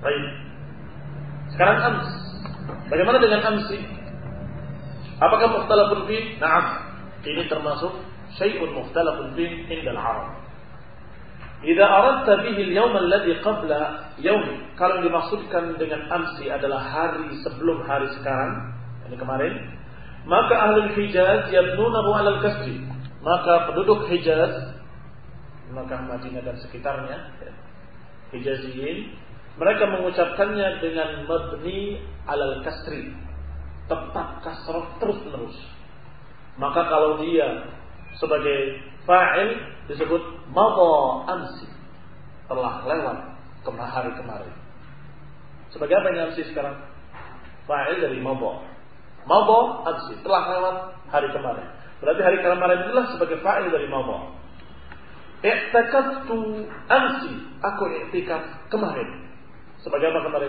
Baik. Sekarang ams. Bagaimana dengan amsi? Apakah mukhtalafun fi? Na'am. Ini termasuk syai'un mukhtalafun fi indal Arab. Idza aradta bihi al-yawm alladhi qabla yawmi. Kalau dimaksudkan dengan amsi adalah hari sebelum hari sekarang, ini kemarin, maka ahlul Hijaz yabnunahu 'ala al-kasri. Maka penduduk Hijaz, Makkah, Madinah dan sekitarnya, Hijaziyin, mereka mengucapkannya dengan mabni 'alal kasri. Tetap kasrah terus-menerus. Maka kalau dia sebagai fa'il disebut madha amsi, telah lewat hari kemarin. Sebagai apa ini amsi sekarang? Fa'il dari madha. Madha amsi, telah lewat hari kemarin. Berarti hari kemarin itulah sebagai fa'il dari madha. I'takaftu amsi, aku i'tikaf kemarin. Sebagai apa kemarin?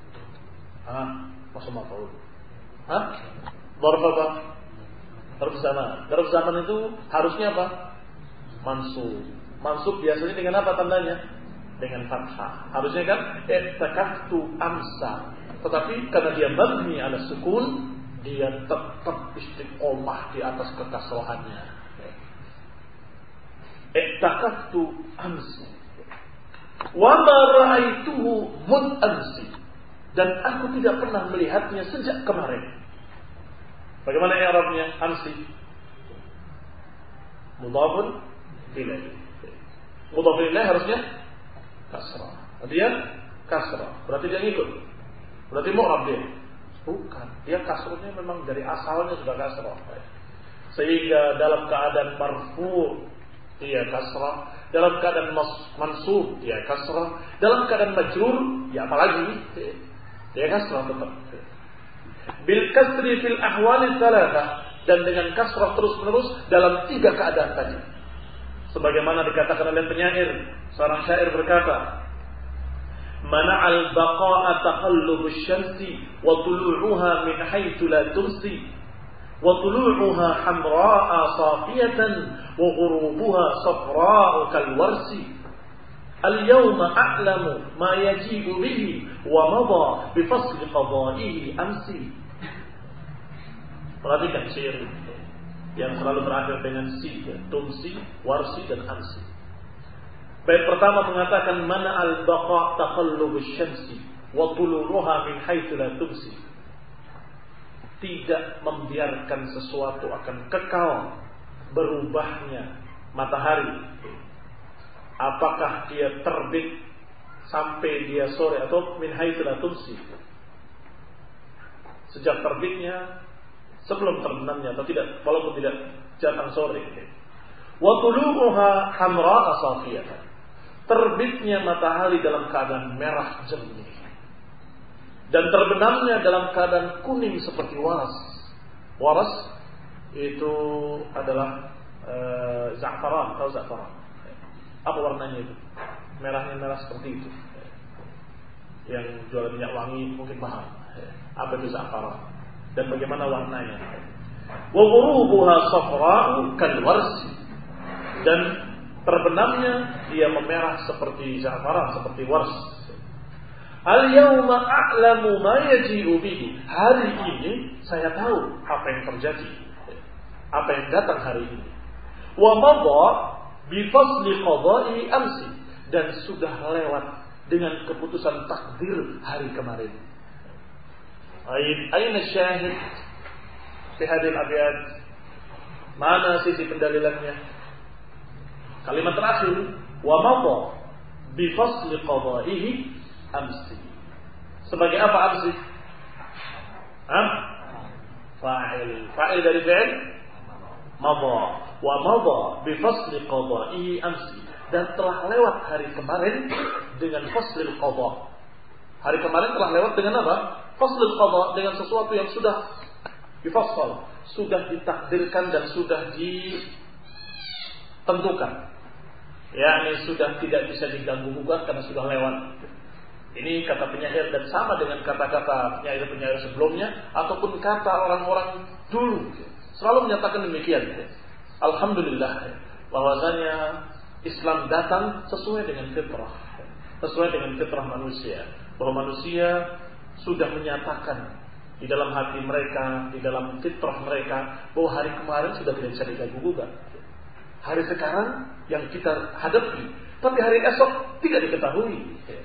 Masuk maf'ul. Dzarf apa? Dzarf zaman. Dzarf zaman itu harusnya apa? Mansub. Mansub biasanya dengan apa tandanya? Dengan fathah. Harusnya kan i'takaftu amsa. Tetapi karena dia mabni ala sukun, dia tetap istiqomah di atas kekasrohannya. I'takaftu amsa. Wa ma ra'aituhu mun amsi. Dan aku tidak pernah melihatnya sejak kemarin. Bagaimana i'rabnya amsi? Mudhafun ilaih. Mudhaf ilaih harusnya kasrah. Dia kasrah. Berarti dia ngikut. Berarti mu'rab dia. Bukan. Dia kasrahnya memang dari asalnya sudah kasrah. Sehingga dalam keadaan marfu' dia kasrah. Dalam keadaan mansub dia kasrah. Dalam keadaan majrur ya apalagi dia kasrah tetap. Bil kasri fil ahwal tsalatsa, dan dengan kasrah terus-menerus dalam 3 keadaan tadi. Sebagaimana dikatakan oleh penyair, seorang syair berkata, mana'al baqa'a taqallubus syamsi wa tulu'uha min haitsu la tumsi wa tulu'uha hamra'a safiyatan wa ghurubuha safra'u kal warsi. Al-yawma a'lamu ma yajibu bihi wa madha bi fasli qada'ihi amsi. Perhatikan syair yang selalu berakhir dengan si, tumsi, warsi dan amsi. Bait pertama mengatakan mana al-baqa taqallubus syamsi wa tuluruha min haitsu la tumsi. Tidak membiarkan sesuatu akan kekal berubahnya matahari. Apakah dia terbit sampai dia sore atau min haitsu la tumsi, sejak terbitnya, sebelum terbenamnya atau tidak, walaupun tidak datang sore. Wa tulu'uha hamra'a safiyatan, terbitnya matahari dalam keadaan merah jernih dan terbenamnya dalam keadaan kuning seperti waras. Waras itu adalah za'faran atau za'faran. Apa warnanya itu? Merahnya merah seperti itu. Yang jual minyak wangi mungkin paham. Apa itu za'faran? Dan bagaimana warnanya? Wa ghurubuha safra'u kal warsi, dan terbenamnya dia memerah seperti za'faran, seperti wars. Al yawma a'lamu ma yaji'u bihi. Hari ini saya tahu apa yang terjadi, apa yang datang hari ini. Wa madha bi fasli qada'i amsi, dan sudah lewat dengan keputusan takdir hari kemarin. Aina syahid fi hadhihi al-abyat? Mana sisi pendalilannya? Kalimat terakhir, wa madha bi fasli qada'ihi amsi. Sebagai apa amsi? Fa'il. Fa'il dari fi'il madha. Wa madha bi fasli qada'ihi amsi, dan telah lewat hari kemarin dengan faslil qada. Hari kemarin telah lewat dengan apa? Faslil qada, dengan sesuatu yang sudah difassal, sudah ditakdirkan dan sudah ditentukan. yakni sudah tidak bisa diganggu gugat karena sudah lewat. Ini kata penyair dan sama dengan kata-kata penyair-penyair sebelumnya ataupun kata orang-orang dulu. Selalu menyatakan demikian. Alhamdulillah bahwasanya Islam datang sesuai dengan fitrah, sesuai dengan fitrah manusia. bahwa manusia sudah menyatakan di dalam hati mereka, di dalam fitrah mereka, bahwa hari kemarin sudah tidak bisa diganggu-gugat. Hari sekarang yang kita hadapi, tapi hari esok tidak diketahui.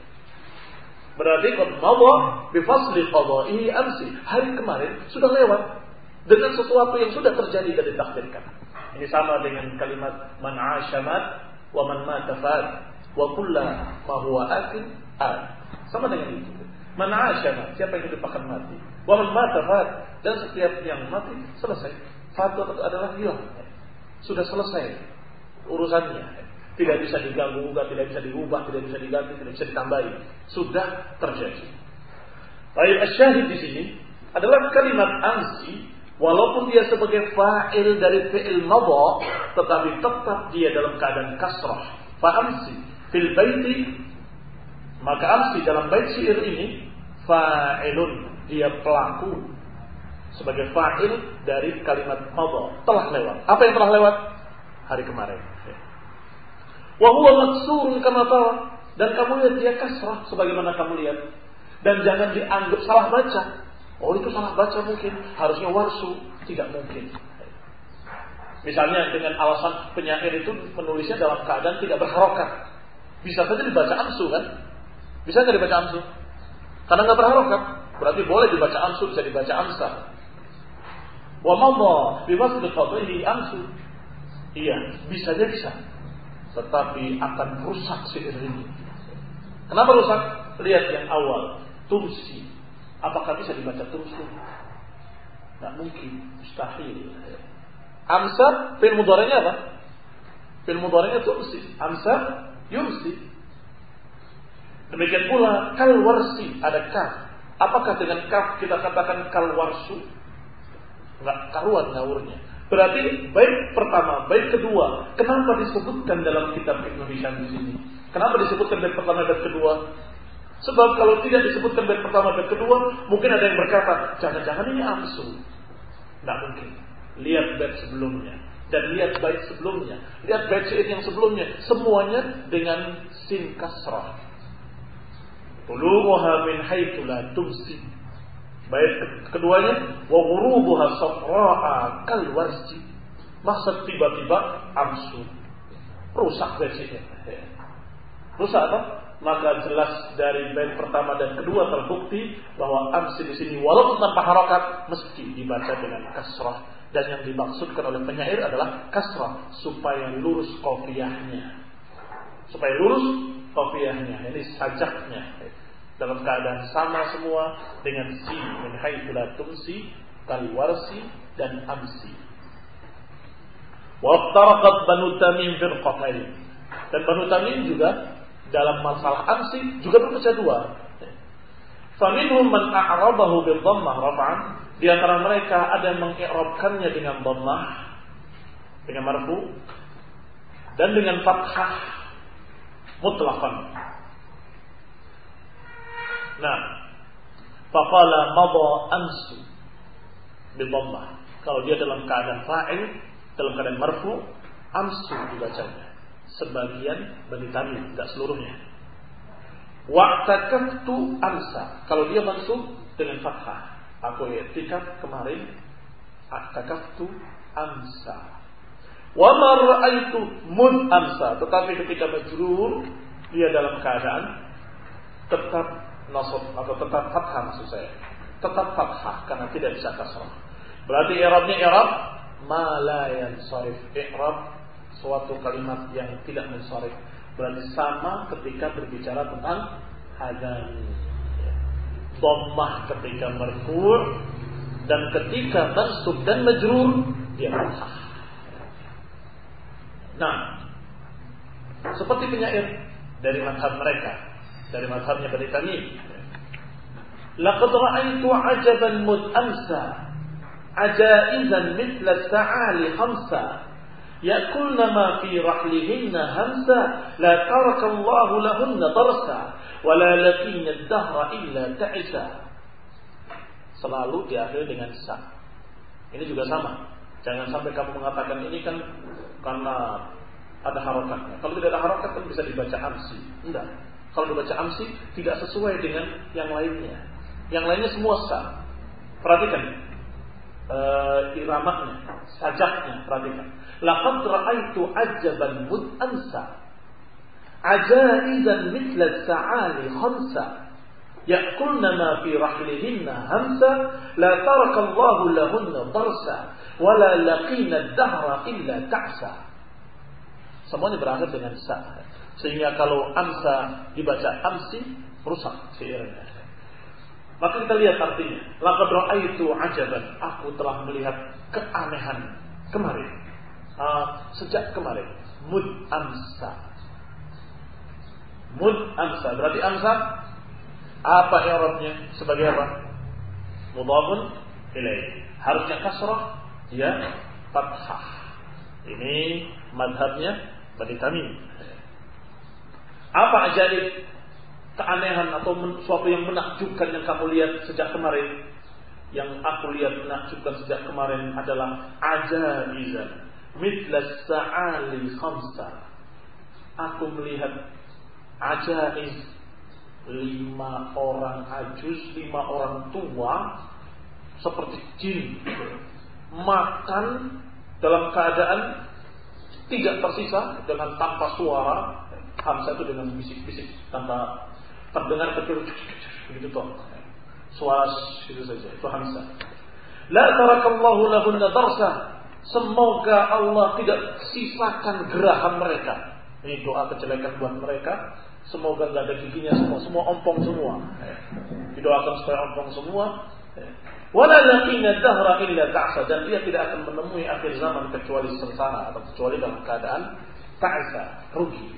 Berarti qad madha bi fasli qada'ihi amsi. Hari kemarin sudah lewat dengan sesuatu yang sudah terjadi dan ditakdirkan. Ini sama dengan kalimat man 'asha mat wa man mata fat wa kullu ma huwa atin ad. Sama dengan itu. Man 'asha mat, siapa yang hidup akan mati. Wa man mata fat, dan setiap yang mati selesai. Fat adalah hilang. Sudah selesai urusannya. Tidak bisa diganggu, tidak bisa diubah, tidak bisa diganti, tidak bisa ditambahi. Sudah terjadi. Baik, asyahid di sini adalah kalimat amsi, walaupun dia sebagai fa'il dari fi'il madha, tetapi tetap dia dalam keadaan kasrah. Fa amsi fil baiti, maka amsi dalam bait syair ini fa'ilun, dia pelaku sebagai fa'il dari kalimat madha, telah lewat. Apa yang telah lewat? Hari kemarin. Wa huwa maksurun kama tara, dan kamu lihat dia kasrah sebagaimana kamu lihat. Dan jangan dianggap salah baca. Oh, itu salah baca mungkin, harusnya warsu, tidak mungkin. Misalnya dengan alasan penyair itu menulisnya dalam keadaan tidak berharokat. Bisa saja dibaca amsu kan? Bisa nggak dibaca amsu? Karena nggak berharokat, berarti boleh dibaca amsu, bisa dibaca amsa. Wa madha bi wasl qadhihi amsu. Iya, bisa aja bisa. Tetapi akan rusak syair ini. Kenapa rusak? Lihat yang awal, tumsi. Apakah bisa dibaca tumsi? Tidak mungkin, mustahil. Amsa, fi'il mudhari'nya apa? Fi'il mudhari'nya tumsi. Amsa, yumsi. Demikian pula kalwarsi, ada kaf. Apakah dengan kaf kita katakan kalwarsu? Enggak karuan ngawurnya. Berarti bait pertama, bait kedua, kenapa disebutkan dalam kitab Ibnu Hisham di sini? Kenapa disebutkan bait pertama dan kedua? Sebab kalau tidak disebutkan bait pertama dan kedua, mungkin ada yang berkata, jangan-jangan ini amsu. Tidak mungkin. Lihat bait sebelumnya dan lihat bait sebelumnya, lihat bait syair yang sebelumnya, semuanya dengan sin kasrah. Tuluha min haitsu la tumsi. Bait keduanya wa ghurubuha safra'a kal warsi. Maksud tiba-tiba amsu. Rusak bait-nya. Rusak apa? Maka jelas dari bait pertama dan kedua terbukti bahwa amsi di sini walaupun tanpa harokat mesti dibaca dengan kasrah, dan yang dimaksudkan oleh penyair adalah kasrah supaya lurus qafiyahnya. Supaya lurus qafiyahnya, ini sajaknya. Dalam keadaan sama semua dengan si min haitsu la tumsi kal warsi dan amsi. Wa taraqat Banu Tamim firqatain. Dan Banu Tamim juga dalam masalah amsi juga berpecah dua. Faminhum man a'rabahu bil dhammah raf'an, di antara mereka ada yang mengi'rabkannya dengan dhammah, dengan marfu, dan dengan fathah mutlaqan. Nah, faqala madha amsu bi dhammah. Kalau dia dalam keadaan fa'il, dalam keadaan marfu, amsu dibacanya. Sebagian Bani Tamim, tidak seluruhnya. Wa'takaftu amsa. Kalau dia mansub dengan fathah, aku i'tikaf kemarin, i'takaftu amsa. Wa ma ra'aitu mud amsa. Tetapi ketika majrur, dia dalam keadaan tetap nasab atau tetap fathah, maksud saya. Tetap fathah karena tidak bisa kasrah. Berarti i'rabnya i'rab ma la yansarif. I'rab suatu kalimat yang tidak mensarif. Berarti sama ketika berbicara tentang hadani. Dhammah ketika marfu' dan ketika mansub dan majrur dia fathah. Nah, seperti penyair dari mazhab mereka, dari mazhabnya Bani Tamim. Laqad ra'aitu 'ajaban mud amsa, ajaizan mithla as-sa'ali khamsa, ya'kulna ma fi rahlihinna hamsa, la taraka Allahu lahunna darsa, wa la laqina ad-dahra illa ta'isa. Selalu diakhiri dengan sa. Ini juga sama. Jangan sampai kamu mengatakan ini kan karena ada harokatnya. Kalau tidak ada harokat kan bisa dibaca amsi. Tidak. Kalau dibaca amsi tidak sesuai dengan yang lainnya. Yang lainnya semua sah. Perhatikan iramanya, sajaknya, perhatikan. Laqad ra'aitu ajaban mud'ansa ajaizan mithla sa'ali khamsa ya'kulna ma fi rahlihinna hamsa la tarakallahu lahunna darsa wa la laqina ad-dahra illa ta'sa. Semuanya berakhir dengan sa. Sehingga kalau amsa dibaca amsi rusak seiringnya. Maka kita lihat artinya. Laqad ra'aitu ajaban, aku telah melihat keanehan kemarin. Sejak kemarin. Mud amsa. Mud amsa. Berarti amsa apa i'rabnya? Sebagai apa? Mudhafun ilaih. Harusnya kasrah, ya fathah. Ini madhabnya Bani Tamim. Apa ajaib, keanehan atau sesuatu yang menakjubkan yang kamu lihat sejak kemarin? Yang aku lihat menakjubkan sejak kemarin adalah ajaizan mithla sa'ali khamsa. Aku melihat ajaiz, 5 orang ajuz, 5 orang tua seperti jin makan dalam keadaan tidak tersisa, dengan tanpa suara. Hamsa itu dengan bisik-bisik tanpa terdengar kecil begitu toh. Suara itu saja, itu hamsa. La tarakallahu lahunna darsa. Semoga Allah tidak sisakan gerahan mereka. Ini doa kejelekan buat mereka. Semoga enggak ada giginya semua ompong semua. Didoakan supaya ompong semua. Wala laqina dahra illa ta'sa, dan dia tidak akan menemui akhir zaman kecuali sengsara atau kecuali dalam keadaan ta'sa, rugi.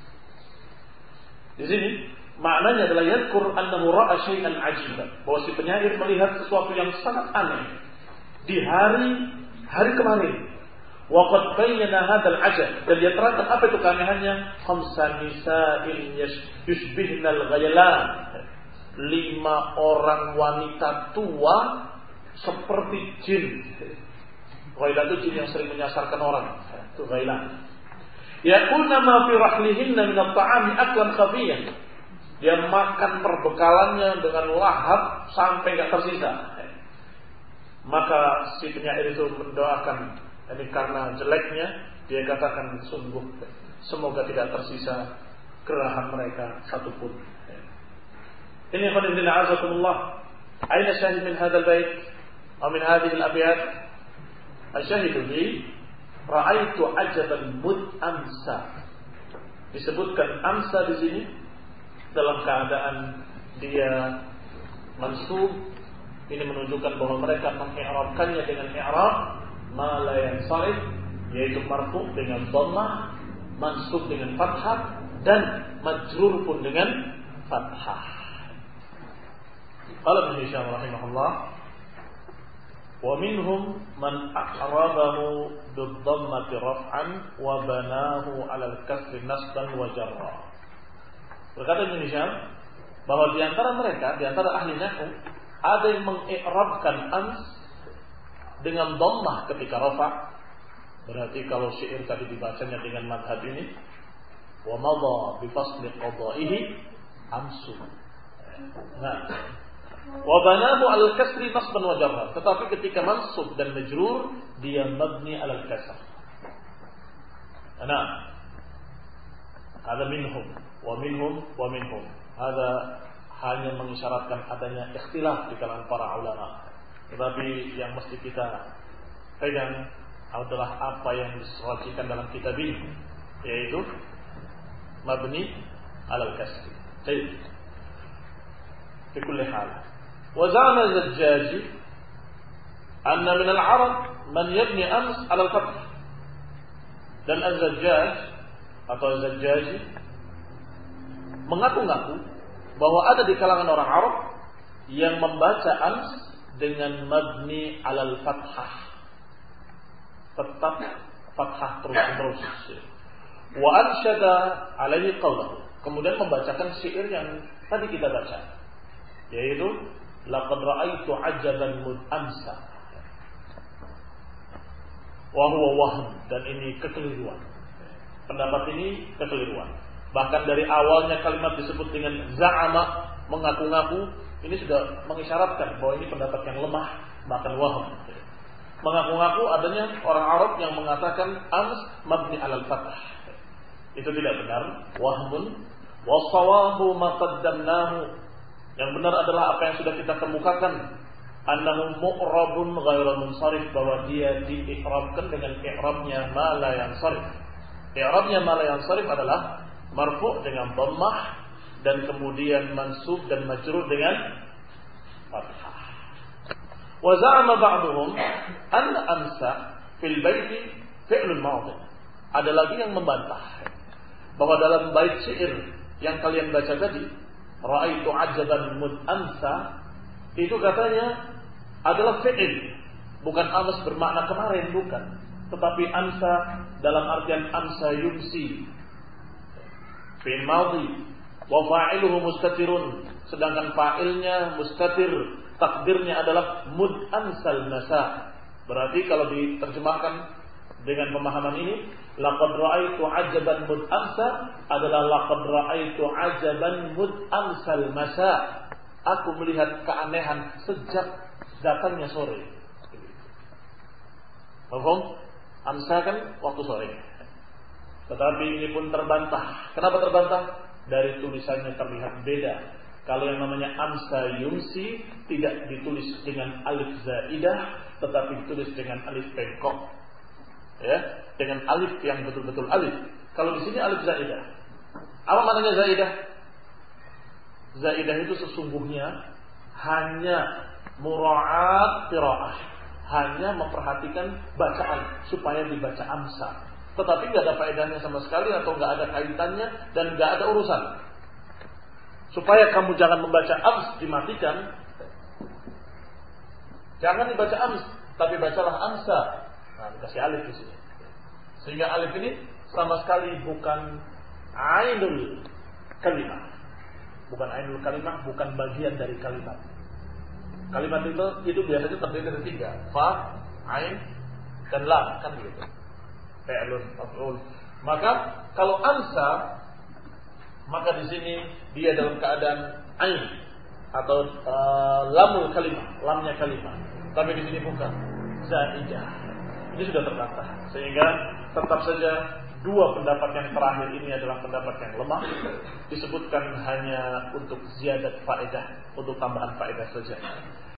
Di sini maknanya adalah yadhkur annahu ra'a syai'an 'ajiban, bahwa si penyair melihat sesuatu yang sangat aneh di hari kemarin. Wa qad bayyana hadzal 'ajab, dan dia terangkan apa itu keanehannya. Khamsa nisa'in yushbihna al-ghaylan, 5 orang wanita tua seperti jin. Ghaylan itu jin yang sering menyasarkan orang. Itu ghaylan. Yaqulna ma fi rahlihinna min at-ta'ami aklan khafiyan. Dia makan perbekalannya dengan lahap sampai enggak tersisa. Maka si penyair itu mendoakan, ini karena jeleknya, dia katakan sungguh semoga tidak tersisa gerahan mereka satupun. Ini khonibina azakumullah. Aina syahid min hadzal bait atau min hadhihi al-abyat? Asyahidu bi ra'aitu ajaban mud amsa. Disebutkan amsa di sini dalam keadaan dia mansub. Ini menunjukkan bahwa mereka mengi'rabkannya dengan i'rab ma la yansarif, yaitu marfu' dengan dhammah, mansub dengan fathah, dan majrur pun dengan fathah. Qala Ibnu Hisham rahimahullah, wa minhum man a'rabahu bid-dhammati raf'an wa banahu 'ala al-kasri nasban wa jarra. Berkata Ibnu Hisham bahwa di antara mereka, di antara ahli nahwu, ada yang mengi'rabkan ams dengan dhammah ketika rafa'. Berarti kalau syair tadi dibacanya dengan madhab ini, wa madha bi fasli qada'ihi amsu. Nah, wa banahu al-kasri nasban wa jarra. Tetapi ketika mansub dan majrur dia mabni al-kasr. Nah, ada minhum wa minhum. Ada hanya mengisyaratkan adanya ikhtilaf di kalangan para ulama. Tetapi yang mesti kita pegang adalah apa yang disebutkan dalam kitab ini, yaitu mabni al-kasr. Baik. Di kulli hal. وزعم الزجاجي أن من العرب من يبني أمس على الفتح. Dan Az-Zajjaj atau Az-Zajjaji mengaku-ngaku bahwa ada di kalangan orang Arab yang membaca ams dengan mabni alal fathah, tetap fathah terus-menerus. Wa ansyada alaihi qawlahu, kemudian membacakan syair yang tadi kita baca, yaitu laqad ra'aitu ajaban mud amsa wa huwa wahm, dan ini kekeliruan. Pendapat ini kekeliruan. Bahkan dari awalnya kalimat disebut dengan za'ama, mengaku-ngaku, ini sudah mengisyaratkan bahwa ini pendapat yang lemah, bahkan waham. Mengaku-ngaku adanya orang Arab yang mengatakan ams mabni alal fathah. Itu tidak benar, wahmun. Wassawabu ma qaddamnahu. Yang benar adalah apa yang sudah kita kemukakan. Annahu mu'rabun ghairu munsharif, bahwa dia dii'rabkan dengan i'rabnya ma la yansharif. I'rabnya ma la yansharif adalah marfu' dengan dhammah dan kemudian mansub dan majrur dengan fathah. Wa za'ama ba'duhum anna amsa fil baiti fi'lun madhi. Ada lagi yang membantah bahwa dalam bait syair yang kalian baca tadi, ra'aitu ajaban mud amsa, itu katanya adalah fi'il, bukan ams bermakna kemarin, bukan, tetapi amsa dalam artian amsa yumsi, fi'il madhi, wa fa'iluhu mustatirun, sedangkan fa'ilnya mustatir, takdirnya adalah mud amsal masa. Berarti kalau diterjemahkan dengan pemahaman ini, laqad ra'aitu ajaban mud amsa adalah laqad ra'aitu ajaban mud amsal masa. Aku melihat keanehan sejak datangnya sore. Paham? Amsa kan waktu sore. Tetapi ini pun terbantah. Kenapa terbantah? Dari tulisannya terlihat beda. Kalau yang namanya amsa yumsi tidak ditulis dengan alif zaidah, tetapi ditulis dengan alif bengkok. Ya, dengan alif yang betul-betul alif. Kalau di sini alif zaidah. Apa maknanya zaidah? Zaidah itu sesungguhnya hanya mura'at qiraah, hanya memperhatikan bacaan supaya dibaca amsa. Tetapi enggak ada faedahnya sama sekali atau enggak ada kaitannya dan enggak ada urusan. Supaya kamu jangan membaca ams, dimatikan. Jangan dibaca ams, tapi bacalah amsa. Nah, dikasih alif di sini. Sehingga alif ini sama sekali bukan ainul kalimah. Bukan ainul kalimah, bukan bagian dari kalimat. Kalimat itu biasanya terdiri dari 3, fa, ain, dan lam, kan begitu. Fi'lun, maf'ul. Maka kalau amsa, maka di sini dia dalam keadaan ain atau lamul kalimah, lamnya kalimah. Tapi di sini bukan zaidah. Ini sudah terbantah, sehingga tetap saja dua pendapat yang terakhir ini adalah pendapat yang lemah, disebutkan hanya untuk ziyadat faedah, untuk tambahan faedah saja.